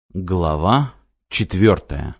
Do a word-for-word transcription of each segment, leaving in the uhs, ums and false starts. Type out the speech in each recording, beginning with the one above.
Глава четвертая.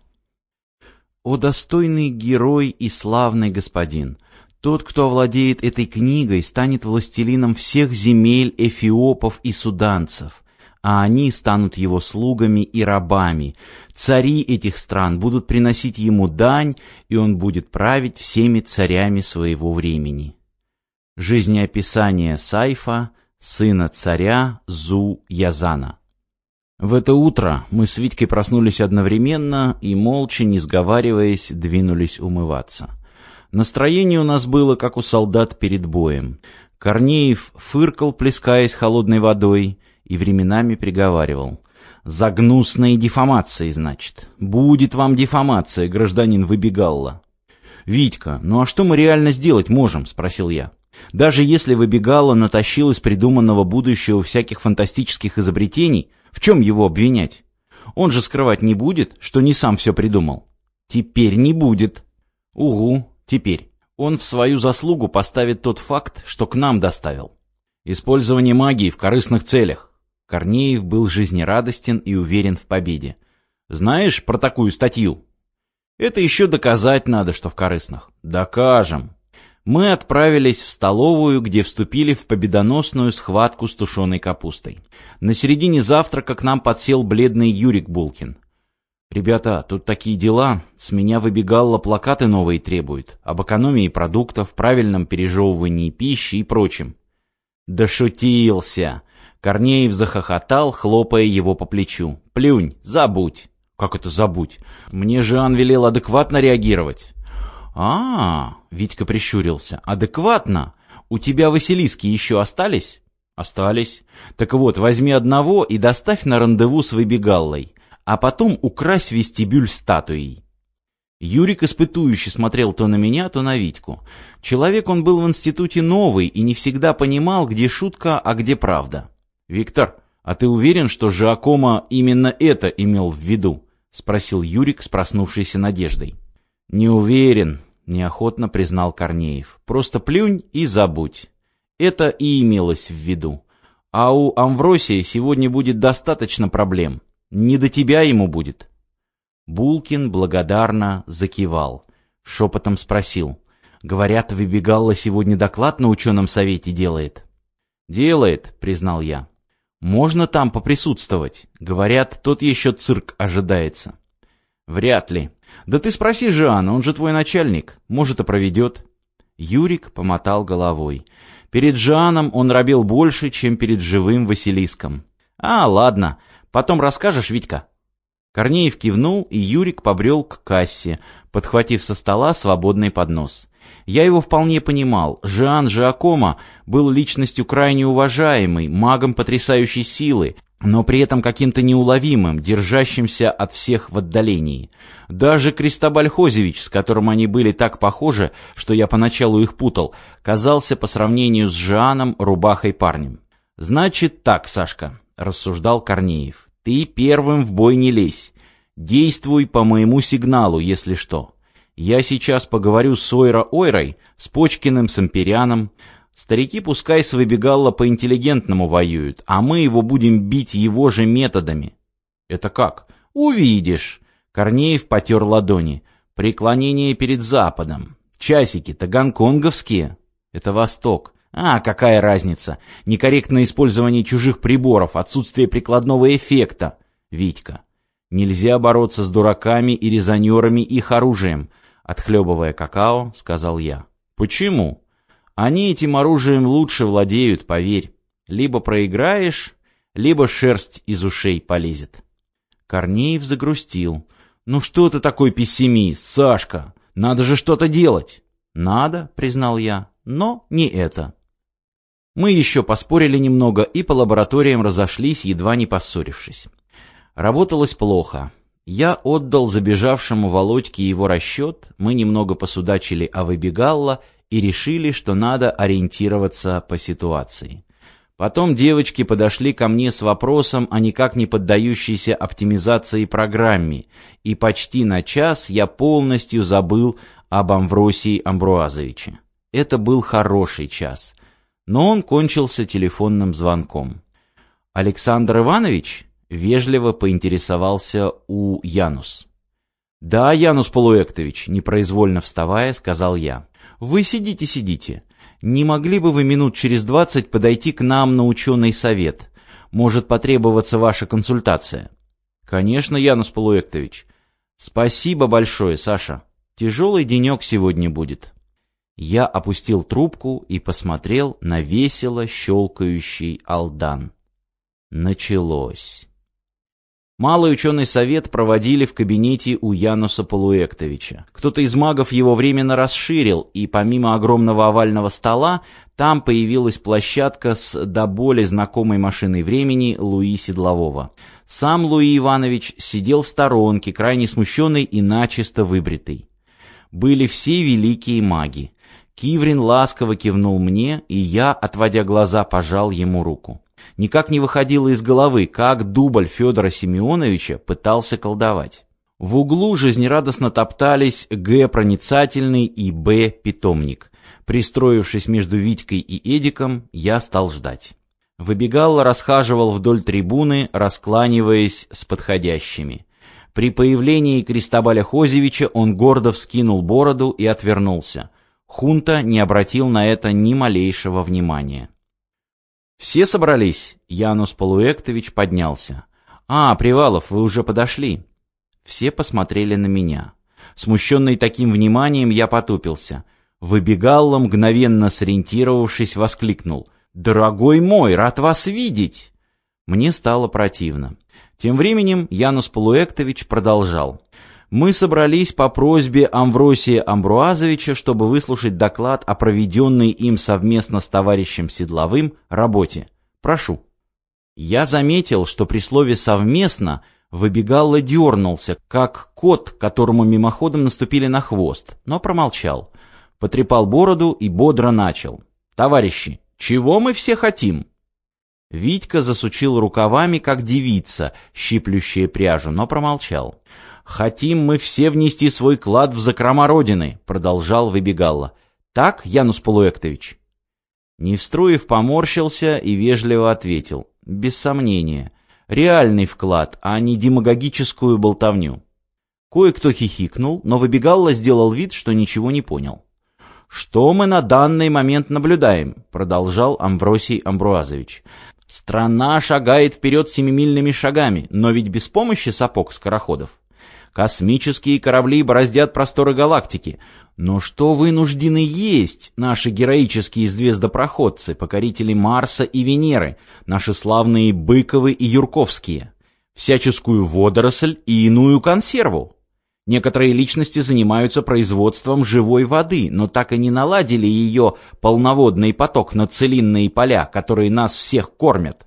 О достойный герой и славный господин! Тот, кто овладеет этой книгой, станет властелином всех земель эфиопов и суданцев, а они станут его слугами и рабами. Цари этих стран будут приносить ему дань, и он будет править всеми царями своего времени. Жизнеописание Сайфа, сына царя Зу-Язана. В это утро мы с Витькой проснулись одновременно и, молча, не сговариваясь, двинулись умываться. Настроение у нас было, как у солдат перед боем. Корнеев фыркал, плескаясь холодной водой, и временами приговаривал: «За гнусные дефамации, значит. Будет вам дефамация, гражданин Выбегалла». «Витька, ну а что мы реально сделать можем?» — спросил я. «Даже если Выбегалла натащил из придуманного будущего всяких фантастических изобретений, в чем его обвинять? Он же скрывать не будет, что не сам все придумал». «Теперь не будет». «Угу, теперь. Он в свою заслугу поставит тот факт, что к нам доставил. Использование магии в корыстных целях». Корнеев был жизнерадостен и уверен в победе. «Знаешь про такую статью?» «Это еще доказать надо, что в корыстных». «Докажем». Мы отправились в столовую, где вступили в победоносную схватку с тушеной капустой. На середине завтрака к нам подсел бледный Юрик Булкин. «Ребята, тут такие дела. С меня Выбегалла плакаты новые требует. Об экономии продуктов, правильном пережевывании пищи и прочем». «Дошутился!» Корнеев захохотал, хлопая его по плечу. «Плюнь, забудь». «Как это забудь? Мне же Ан велел адекватно реагировать». «А-а-а!» — Витька прищурился. «Адекватно? У тебя Василиски еще остались?» «Остались. Так вот, возьми одного и доставь на рандеву с Выбегаллой, а потом укрась вестибюль статуей». Юрик испытующе смотрел то на меня, то на Витьку. Человек он был в институте новый и не всегда понимал, где шутка, а где правда. «Виктор, а ты уверен, что Жиакомо именно это имел в виду?» — спросил Юрик с проснувшейся надеждой. «Не уверен», — неохотно признал Корнеев. «Просто плюнь и забудь. Это и имелось в виду. А у Амвросия сегодня будет достаточно проблем. Не до тебя ему будет». Булкин благодарно закивал. Шепотом спросил: «Говорят, Выбегалла сегодня доклад на ученом совете делает?» «Делает», — признал я. «Можно там поприсутствовать? Говорят, тот еще цирк ожидается». «Вряд ли. Да ты спроси Жиана, он же твой начальник. Может, и проведет». Юрик помотал головой. Перед Жианом он робел больше, чем перед живым Василиском. «А, ладно. Потом расскажешь, Витька». Корнеев кивнул, и Юрик побрел к кассе, подхватив со стола свободный поднос. Я его вполне понимал. Жиан Жиакомо был личностью крайне уважаемой, магом потрясающей силы, но при этом каким-то неуловимым, держащимся от всех в отдалении. Даже Кристобаль Хозевич, с которым они были так похожи, что я поначалу их путал, казался по сравнению с Жианом рубахой парнем. «Значит так, Сашка», — рассуждал Корнеев, — «ты первым в бой не лезь. Действуй по моему сигналу, если что. Я сейчас поговорю с Ойра-Ойрой, с Почкиным, с Амперианом. Старики пускай с Выбегалла по-интеллигентному воюют, а мы его будем бить его же методами». «Это как?» «Увидишь». Корнеев потер ладони. «Преклонение перед Западом. Часики-то гонконговские». «Это Восток». «А, какая разница? Некорректное использование чужих приборов, отсутствие прикладного эффекта». «Витька, нельзя бороться с дураками и резонерами их оружием», — отхлебывая какао, сказал я. «Почему?» «Они этим оружием лучше владеют, поверь. Либо проиграешь, либо шерсть из ушей полезет». Корнеев загрустил. «Ну что ты такой пессимист, Сашка? Надо же что-то делать». «Надо», — признал я, — «но не это». Мы еще поспорили немного и по лабораториям разошлись, едва не поссорившись. Работалось плохо. Я отдал забежавшему Володьке его расчет, мы немного посудачили о Выбегалла и решили, что надо ориентироваться по ситуации. Потом девочки подошли ко мне с вопросом о никак не поддающейся оптимизации программе, и почти на час я полностью забыл об Амвросии Амбруазовиче. Это был хороший час, но он кончился телефонным звонком. «Александр Иванович?» — вежливо поинтересовался у Янус. «Да, Янус Полуэктович», — непроизвольно вставая, сказал я. «Вы сидите, сидите. Не могли бы вы минут через двадцать подойти к нам на ученый совет? Может потребоваться ваша консультация». «Конечно, Янус Полуэктович. Спасибо большое, Саша. Тяжелый денек сегодня будет». Я опустил трубку и посмотрел на весело щелкающий алдан. Началось. Малый ученый совет проводили в кабинете у Януса Полуэктовича. Кто-то из магов его временно расширил, и помимо огромного овального стола, там появилась площадка с до боли знакомой машиной времени Луи Седлового. Сам Луи Иванович сидел в сторонке, крайне смущенный и начисто выбритый. Были все великие маги. Киврин ласково кивнул мне, и я, отводя глаза, пожал ему руку. Никак не выходило из головы, как дубль Федора Семеновича пытался колдовать. В углу жизнерадостно топтались Г. Проницательный и Б. Питомник. Пристроившись между Витькой и Эдиком, я стал ждать. Выбегалла расхаживал вдоль трибуны, раскланиваясь с подходящими. При появлении Кристобаля Хозевича он гордо вскинул бороду и отвернулся. Хунта не обратил на это ни малейшего внимания. «Все собрались?» — Янус Полуэктович поднялся. «А, Привалов, вы уже подошли?» Все посмотрели на меня. Смущенный таким вниманием, я потупился. Выбегалла, мгновенно сориентировавшись, воскликнул: «Дорогой мой, рад вас видеть!» Мне стало противно. Тем временем Янус Полуэктович продолжал. «Мы собрались по просьбе Амвросия Амбруазовича, чтобы выслушать доклад о проведенной им совместно с товарищем Седловым работе. Прошу». Я заметил, что при слове «совместно» Выбегалла дернулся, как кот, которому мимоходом наступили на хвост, но промолчал. Потрепал бороду и бодро начал. «Товарищи, чего мы все хотим?» Витька засучил рукавами, как девица, щиплющая пряжу, но промолчал. «Хотим мы все внести свой клад в закрома Родины», — продолжал Выбегалла. «Так, Янус Полуэктович?» Невструев поморщился и вежливо ответил: «Без сомнения. Реальный вклад, а не демагогическую болтовню». Кое-кто хихикнул, но Выбегалла сделал вид, что ничего не понял. «Что мы на данный момент наблюдаем?» — продолжал Амвросий Амбруазович. «Страна шагает вперед семимильными шагами, но ведь без помощи сапог-скороходов. Космические корабли бороздят просторы галактики. Но что вынуждены есть наши героические звездопроходцы, покорители Марса и Венеры, наши славные Быковы и Юрковские? Всяческую водоросль и иную консерву. Некоторые личности занимаются производством живой воды, но так и не наладили ее полноводный поток на целинные поля, которые нас всех кормят».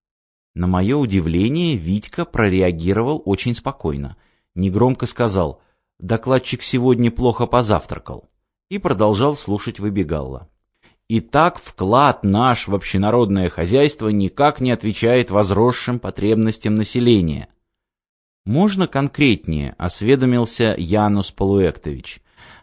На мое удивление, Витька прореагировал очень спокойно. Негромко сказал: «Докладчик сегодня плохо позавтракал», и продолжал слушать Выбегалла. «Итак, вклад наш в общенародное хозяйство никак не отвечает возросшим потребностям населения». «Можно конкретнее?» — осведомился Янус Полуэктович.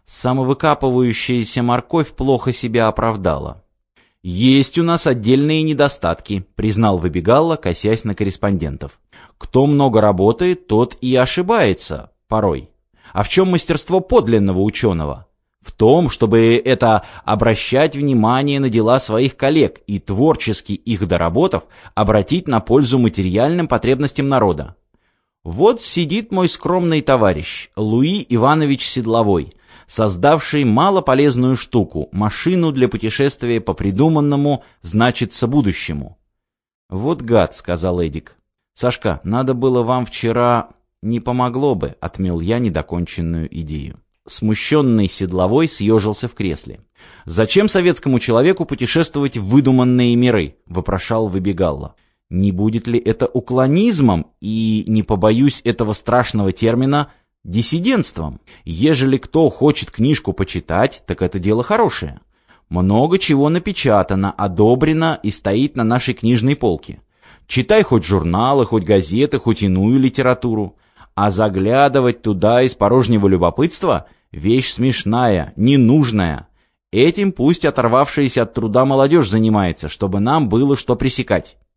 «Самовыкапывающаяся морковь плохо себя оправдала». «Есть у нас отдельные недостатки», — признал Выбегалла, косясь на корреспондентов. «Кто много работает, тот и ошибается порой. А в чем мастерство подлинного ученого? В том, чтобы это обращать внимание на дела своих коллег и творчески их доработав, обратить на пользу материальным потребностям народа. Вот сидит мой скромный товарищ, Луи Иванович Седловой, создавший малополезную штуку, машину для путешествия по придуманному, значится, будущему». «Вот гад», — сказал Эдик. «Сашка, надо было вам вчера...» «Не помогло бы», — отмел я недоконченную идею. Смущенный Седловой съежился в кресле. «Зачем советскому человеку путешествовать в выдуманные миры?» — вопрошал Выбегалла. «Не будет ли это уклонизмом и, не побоюсь этого страшного термина, диссидентством? Ежели кто хочет книжку почитать, так это дело хорошее. Много чего напечатано, одобрено и стоит на нашей книжной полке. Читай хоть журналы, хоть газеты, хоть иную литературу. А заглядывать туда из порожнего любопытства — вещь смешная, ненужная. Этим пусть оторвавшаяся от труда молодежь занимается, чтобы нам было что пресекать».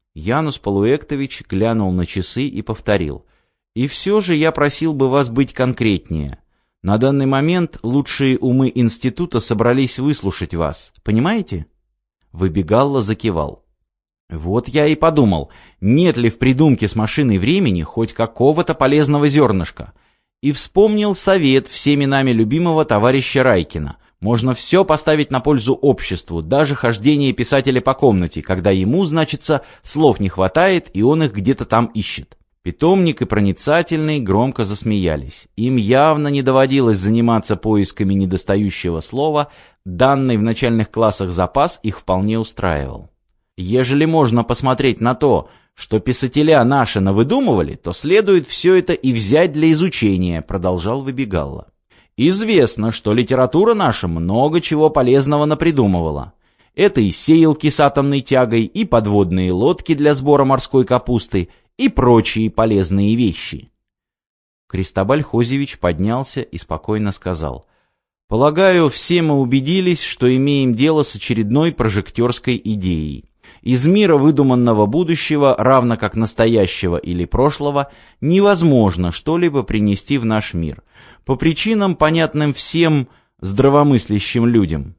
Янус Полуэктович глянул на часы и повторил. «И все же я просил бы вас быть конкретнее. На данный момент лучшие умы института собрались выслушать вас. Понимаете?» Выбегалла закивал. «Вот я и подумал, нет ли в придумке с машиной времени хоть какого-то полезного зернышка. И вспомнил совет всеми нами любимого товарища Райкина. Можно все поставить на пользу обществу, даже хождение писателя по комнате, когда ему, значится, слов не хватает, и он их где-то там ищет». Питомник и Проницательный громко засмеялись. Им явно не доводилось заниматься поисками недостающего слова, данный в начальных классах запас их вполне устраивал. «Ежели можно посмотреть на то, что писателя наши навыдумывали, то следует все это и взять для изучения», — продолжал Выбегалла. «Известно, что литература наша много чего полезного напридумывала. Это и сеялки с атомной тягой, и подводные лодки для сбора морской капусты, и прочие полезные вещи». Кристобаль Хозевич поднялся и спокойно сказал: «Полагаю, все мы убедились, что имеем дело с очередной прожектерской идеей. Из мира выдуманного будущего, равно как настоящего или прошлого, невозможно что-либо принести в наш мир, по причинам, понятным всем здравомыслящим людям.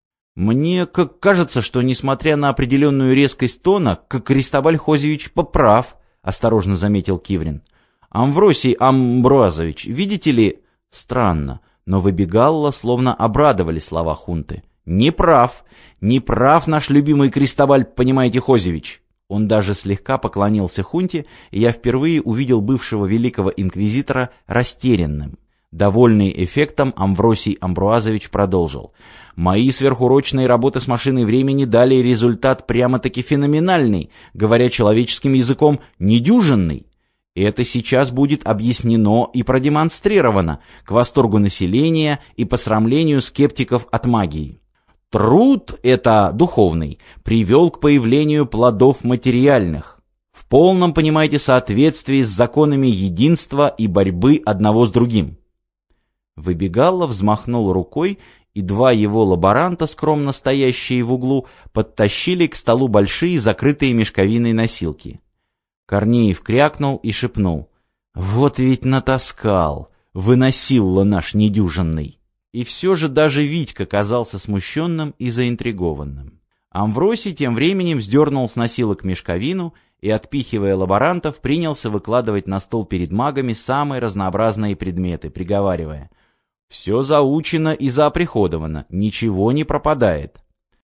Мне как кажется, что, несмотря на определенную резкость тона, как Кристобаль Хозевич поправ», — осторожно заметил Киврин. «Амвросий Амбруазович, видите ли...» Странно, но Выбегалла словно обрадовали слова хунты. «Не прав, не прав наш любимый Кристобаль, понимаете, Хозевич». Он даже слегка поклонился хунте, и я впервые увидел бывшего великого инквизитора растерянным. Довольный эффектом, Амвросий Амбруазович продолжил. «Мои сверхурочные работы с машиной времени дали результат прямо-таки феноменальный, говоря человеческим языком, недюжинный. Это сейчас будет объяснено и продемонстрировано к восторгу населения и посрамлению скептиков от магии. Труд это духовный привел к появлению плодов материальных, в полном, понимаете, соответствии с законами единства и борьбы одного с другим». Выбегалла взмахнул рукой, и два его лаборанта, скромно стоящие в углу, подтащили к столу большие закрытые мешковиной носилки. Корнеев крякнул и шепнул: «Вот ведь натаскал, выносило наш недюжинный». И все же даже Витька казался смущенным и заинтригованным. Амвросий тем временем вздернул с носилок мешковину и, отпихивая лаборантов, принялся выкладывать на стол перед магами самые разнообразные предметы, приговаривая: «Все заучено и заоприходовано, ничего не пропадает.